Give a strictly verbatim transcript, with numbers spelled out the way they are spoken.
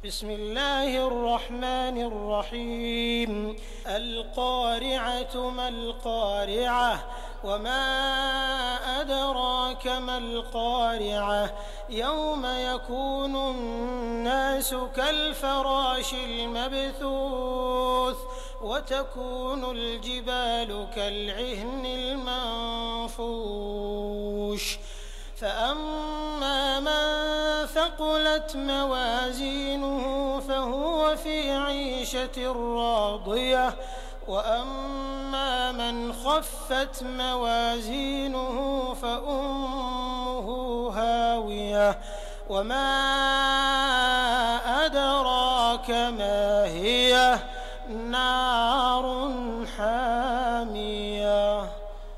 بسم الله الرحمن الرحيم القارعة ما القارعة وما أدراك ما القارعة يوم يكون الناس كالفراش المبثوث وتكون الجبال كالعهن المنفوش فأما من ثقلت موازينه فهو في عيشة راضية وأما من خفت موازينه فأمه هاوية وما أدراك ما هي